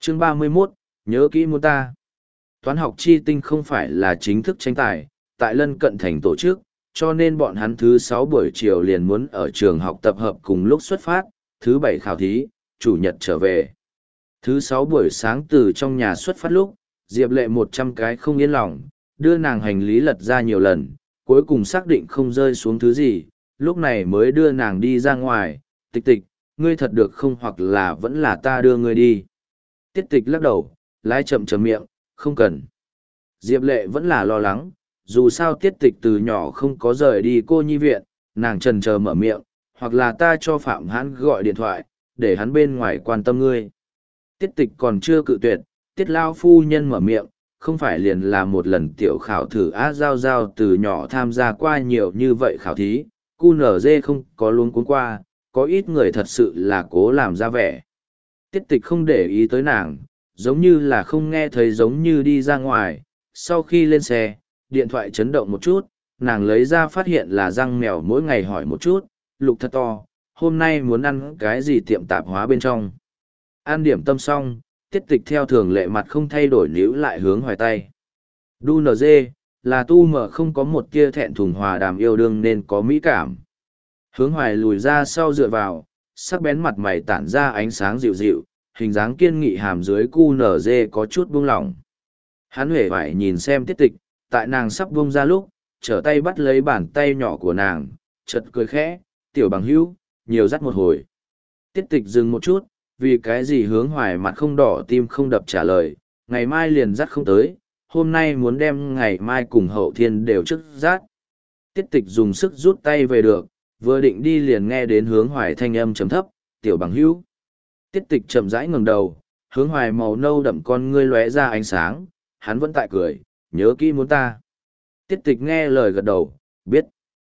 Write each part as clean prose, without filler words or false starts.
Chương 31, nhớ kỹ muốn ta. Toán học chi tinh không phải là chính thức tranh tài, tại lân cận thành tổ chức, cho nên bọn hắn thứ 6 buổi chiều liền muốn ở trường học tập hợp cùng lúc xuất phát, thứ 7 khảo thí, chủ nhật trở về. Thứ 6 buổi sáng từ trong nhà xuất phát lúc, Diệp Lệ 100 cái không yên lòng, đưa nàng hành lý lật ra nhiều lần, cuối cùng xác định không rơi xuống thứ gì, lúc này mới đưa nàng đi ra ngoài. Tịch tịch, ngươi thật được không, hoặc là vẫn là ta đưa ngươi đi. Tiết tịch lắc đầu, lái chậm chậm miệng, không cần. Diệp Lệ vẫn là lo lắng, dù sao tiết tịch từ nhỏ không có rời đi cô nhi viện, nàng trần chờ mở miệng, hoặc là ta cho Phạm Hãn gọi điện thoại, để hắn bên ngoài quan tâm ngươi. Tiết tịch còn chưa cự tuyệt, tiết lao phu nhân mở miệng, không phải liền là một lần tiểu khảo thử giao giao từ nhỏ tham gia qua nhiều như vậy khảo thí, QNZ không có luôn cuốn qua, có ít người thật sự là cố làm ra vẻ. Tiết tịch không để ý tới nàng, giống như là không nghe thấy, giống như đi ra ngoài. Sau khi lên xe, điện thoại chấn động một chút, nàng lấy ra phát hiện là răng mèo mỗi ngày hỏi một chút, Lục thật to, hôm nay muốn ăn cái gì tiệm tạp hóa bên trong. Ăn điểm tâm xong, tiết tịch theo thường lệ mặt không thay đổi níu lại hướng Hoài tay. Đu NG, là tu mở không có một tia thẹn thùng hòa đàm yêu đương nên có mỹ cảm. Hướng Hoài lùi ra sau dựa vào, sắc bén mặt mày tản ra ánh sáng dịu dịu, hình dáng kiên nghị hàm dưới QNZ có chút buông lỏng. Hắn huệ vải nhìn xem tiết tịch, tại nàng sắp buông ra lúc, trở tay bắt lấy bàn tay nhỏ của nàng, chật cười khẽ, tiểu bằng hữu, nhiều dắt một hồi. Tiết tịch dừng một chút, vì cái gì Hướng Hoài mặt không đỏ tim không đập trả lời, ngày mai liền dắt không tới, hôm nay muốn đem ngày mai cùng hậu thiên đều trước dắt. Tiết tịch dùng sức rút tay về được, vừa định đi liền nghe đến Hướng Hoài thanh âm chấm thấp, tiểu bằng hữu. Tiết tịch chậm rãi ngẩng đầu, Hướng Hoài màu nâu đậm con ngươi lóe ra ánh sáng, hắn vẫn tại cười, nhớ kỹ muốn ta. Tiết tịch nghe lời gật đầu, biết.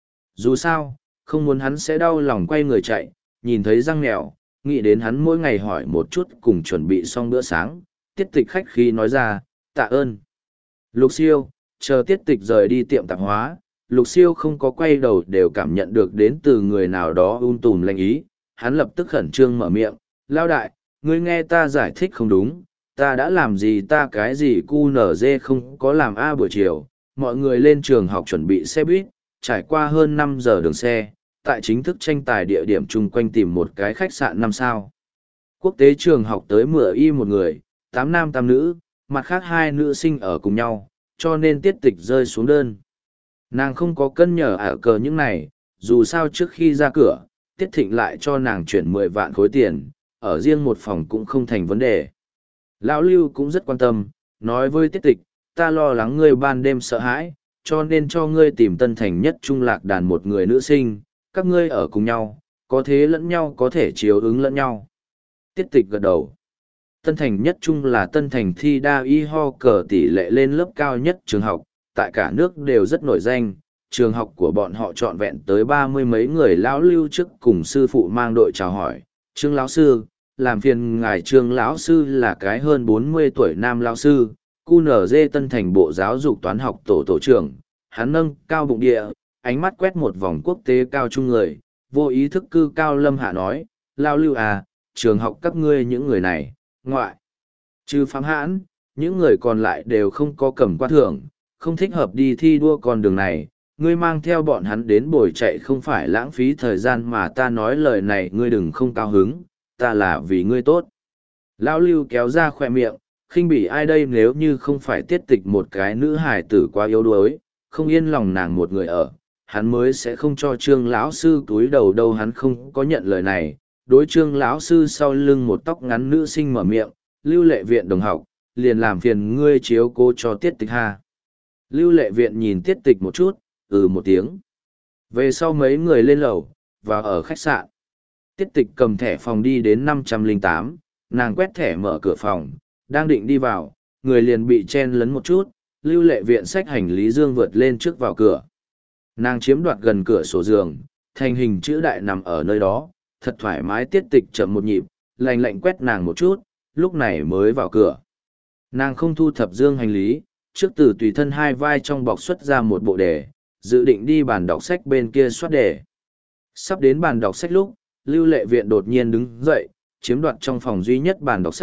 Dù sao, không muốn hắn sẽ đau lòng quay người chạy, nhìn thấy răng mèo, nghĩ đến hắn mỗi ngày hỏi một chút cùng chuẩn bị xong bữa sáng. Tiết tịch khách khí nói ra, tạ ơn. Lục Siêu, chờ tiết tịch rời đi tiệm tạp hóa, Lục Siêu không có quay đầu đều cảm nhận được đến từ người nào đó tùm lanh ý, hắn lập tức khẩn trương mở miệng, lao đại, ngươi nghe ta giải thích không đúng, ta đã làm gì ta cái gì QNZ không có làm A buổi chiều, mọi người lên trường học chuẩn bị xe buýt, trải qua hơn 5 giờ đường xe, tại chính thức tranh tài địa điểm chung quanh tìm một cái khách sạn 5 sao. Quốc tế trường học tới 10 y một người, 8 nam 8 nữ, mặt khác 2 nữ sinh ở cùng nhau, cho nên tiết tịch rơi xuống đơn. Nàng không có cân nhở ở cờ những này, dù sao trước khi ra cửa, Tiết Thịnh lại cho nàng chuyển 10 vạn khối tiền, ở riêng một phòng cũng không thành vấn đề. Lão Lưu cũng rất quan tâm, nói với Tiết Tịch, ta lo lắng ngươi ban đêm sợ hãi, cho nên cho ngươi tìm Tân Thành Nhất Trung lạc đàn một người nữ sinh, các ngươi ở cùng nhau, có thế lẫn nhau có thể chiếu ứng lẫn nhau. Tiết Tịch gật đầu. Tân Thành Nhất Trung là Tân Thành thi đa y ho cờ tỷ lệ lên lớp cao nhất trường học, tại cả nước đều rất nổi danh. Trường học của bọn họ trọn vẹn tới 30 mấy người. Lão Lưu trước cùng sư phụ mang đội chào hỏi, Trương lão sư, làm phiền ngài Trương lão sư là cái hơn 40 tuổi nam lão sư, QNZ Tân Thành Bộ Giáo dục Toán học tổ trưởng. Hắn nâng cao bụng địa, ánh mắt quét một vòng quốc tế cao trung người, vô ý thức cư cao lâm hạ nói, Lão Lưu à, trường học các ngươi những người này, ngoại trừ Phạm Hãn, những người còn lại đều không có cầm qua thưởng, không thích hợp đi thi đua con đường này, ngươi mang theo bọn hắn đến bồi chạy không phải lãng phí thời gian, mà ta nói lời này ngươi đừng không cao hứng, ta là vì ngươi tốt. Lão Lưu kéo ra khoe miệng, khinh bỉ ai đây, nếu như không phải Tiết Tịch một cái nữ hài tử quá yếu đuối, không yên lòng nàng một người ở, hắn mới sẽ không cho Trương lão sư túi đầu đâu. Hắn không có nhận lời này, đối Trương lão sư sau lưng một tóc ngắn nữ sinh mở miệng, Lưu Lệ Viện đồng học, liền làm phiền ngươi chiếu cố cho Tiết Tịch ha. Lưu Lệ Viện nhìn Tiết Tịch một chút, một tiếng. Về sau mấy người lên lầu, và ở khách sạn. Tiết Tịch cầm thẻ phòng đi đến 508, nàng quét thẻ mở cửa phòng, đang định đi vào, người liền bị chen lấn một chút, Lưu Lệ Viện xách hành lý dương vượt lên trước vào cửa. Nàng chiếm đoạt gần cửa sổ giường, thành hình chữ đại nằm ở nơi đó, thật thoải mái. Tiết Tịch chậm một nhịp, lạnh lạnh quét nàng một chút, lúc này mới vào cửa. Nàng không thu thập dương hành lý, trước từ tùy thân hai vai trong bọc xuất ra một bộ đề, dự định đi bàn đọc sách bên kia soát đề. Sắp đến bàn đọc sách lúc, Lưu Lệ Viện đột nhiên đứng dậy, chiếm đoạt trong phòng duy nhất bàn đọc sách,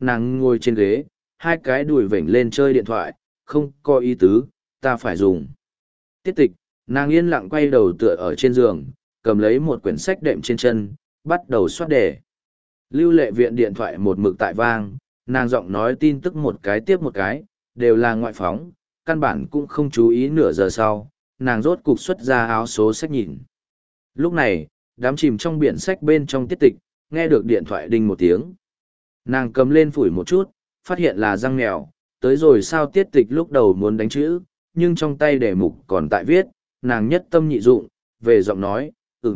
nàng ngồi trên ghế, hai cái đùi vểnh lên chơi điện thoại, không có ý tứ, ta phải dùng. Tiết tịch, nàng yên lặng quay đầu tựa ở trên giường, cầm lấy một quyển sách đệm trên chân, bắt đầu soát đề. Lưu Lệ Viện điện thoại một mực tại vang, nàng giọng nói tin tức một cái tiếp một cái, đều là ngoại phóng, căn bản cũng không chú ý nửa giờ sau, nàng rốt cục xuất ra áo số sách nhìn. Lúc này, đám chìm trong biển sách bên trong Tiết tịch, nghe được điện thoại đinh một tiếng. Nàng cầm lên phủi một chút, phát hiện là răng mèo, tới rồi sao Tiết tịch lúc đầu muốn đánh chữ, nhưng trong tay đề mục còn tại viết, nàng nhất tâm nhị dụng, về giọng nói,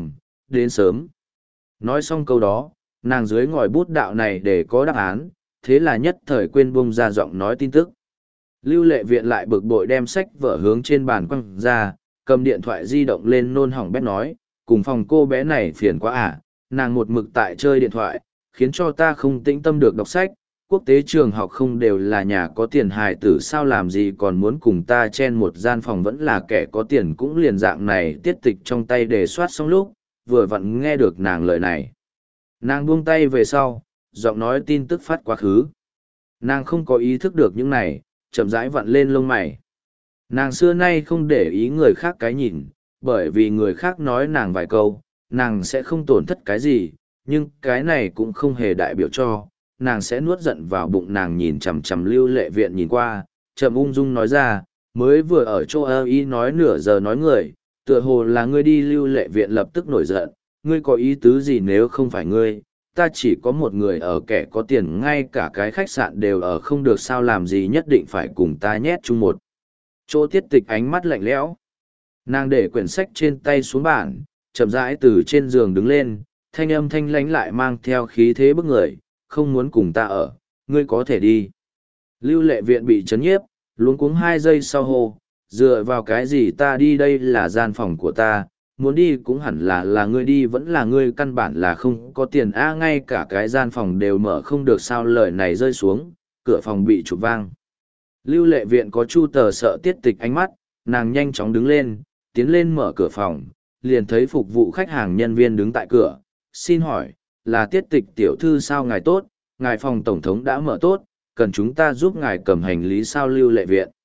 đến sớm. Nói xong câu đó, nàng dưới ngòi bút đạo này để có đáp án, thế là nhất thời quên bung ra giọng nói tin tức. Lưu Lệ Viện lại bực bội đem sách vở hướng trên bàn quăng ra, cầm điện thoại di động lên nôn hỏng bét nói, cùng phòng cô bé này phiền quá à, nàng một mực tại chơi điện thoại, khiến cho ta không tĩnh tâm được đọc sách, quốc tế trường học không đều là nhà có tiền hài tử sao làm gì còn muốn cùng ta chen một gian phòng vẫn là kẻ có tiền cũng liền dạng này. Tiết tịch trong tay đề soát xong lúc, vừa vặn nghe được nàng lời này. Nàng buông tay về sau, giọng nói tin tức phát quá khứ. Nàng không có ý thức được những này, chậm rãi vặn lên lông mày. Nàng xưa nay không để ý người khác cái nhìn, bởi vì người khác nói nàng vài câu, nàng sẽ không tổn thất cái gì, nhưng cái này cũng không hề đại biểu cho, nàng sẽ nuốt giận vào bụng. Nàng nhìn chằm chằm Lưu Lệ Viện nhìn qua, chậm ung dung nói ra, mới vừa ở chỗ ơ ý nói nửa giờ nói người, tựa hồ là ngươi đi. Lưu Lệ Viện lập tức nổi giận, ngươi có ý tứ gì nếu không phải ngươi, ta chỉ có một người ở, kẻ có tiền ngay cả cái khách sạn đều ở không được sao làm gì nhất định phải cùng ta nhét chung một chỗ. Tiết tịch ánh mắt lạnh lẽo, nàng để quyển sách trên tay xuống bàn, chậm rãi từ trên giường đứng lên, thanh âm thanh lãnh lại mang theo khí thế bức người, không muốn cùng ta ở, ngươi có thể đi. Lưu Lệ Viện bị chấn nhiếp, luống cuống 2 giây sau hô, dựa vào cái gì ta đi, đây là gian phòng của ta, muốn đi cũng hẳn là ngươi đi, vẫn là ngươi căn bản là không có tiền a, ngay cả cái gian phòng đều mở không được sao. Lời này rơi xuống, cửa phòng bị chụp vang. Lưu Lệ Viện có chu tờ sợ Tiết tịch ánh mắt, nàng nhanh chóng đứng lên, tiến lên mở cửa phòng, liền thấy phục vụ khách hàng nhân viên đứng tại cửa, xin hỏi, là Tiết tịch tiểu thư sao? Ngài tốt, ngài phòng tổng thống đã mở tốt, cần chúng ta giúp ngài cầm hành lý sao? Lưu Lệ Viện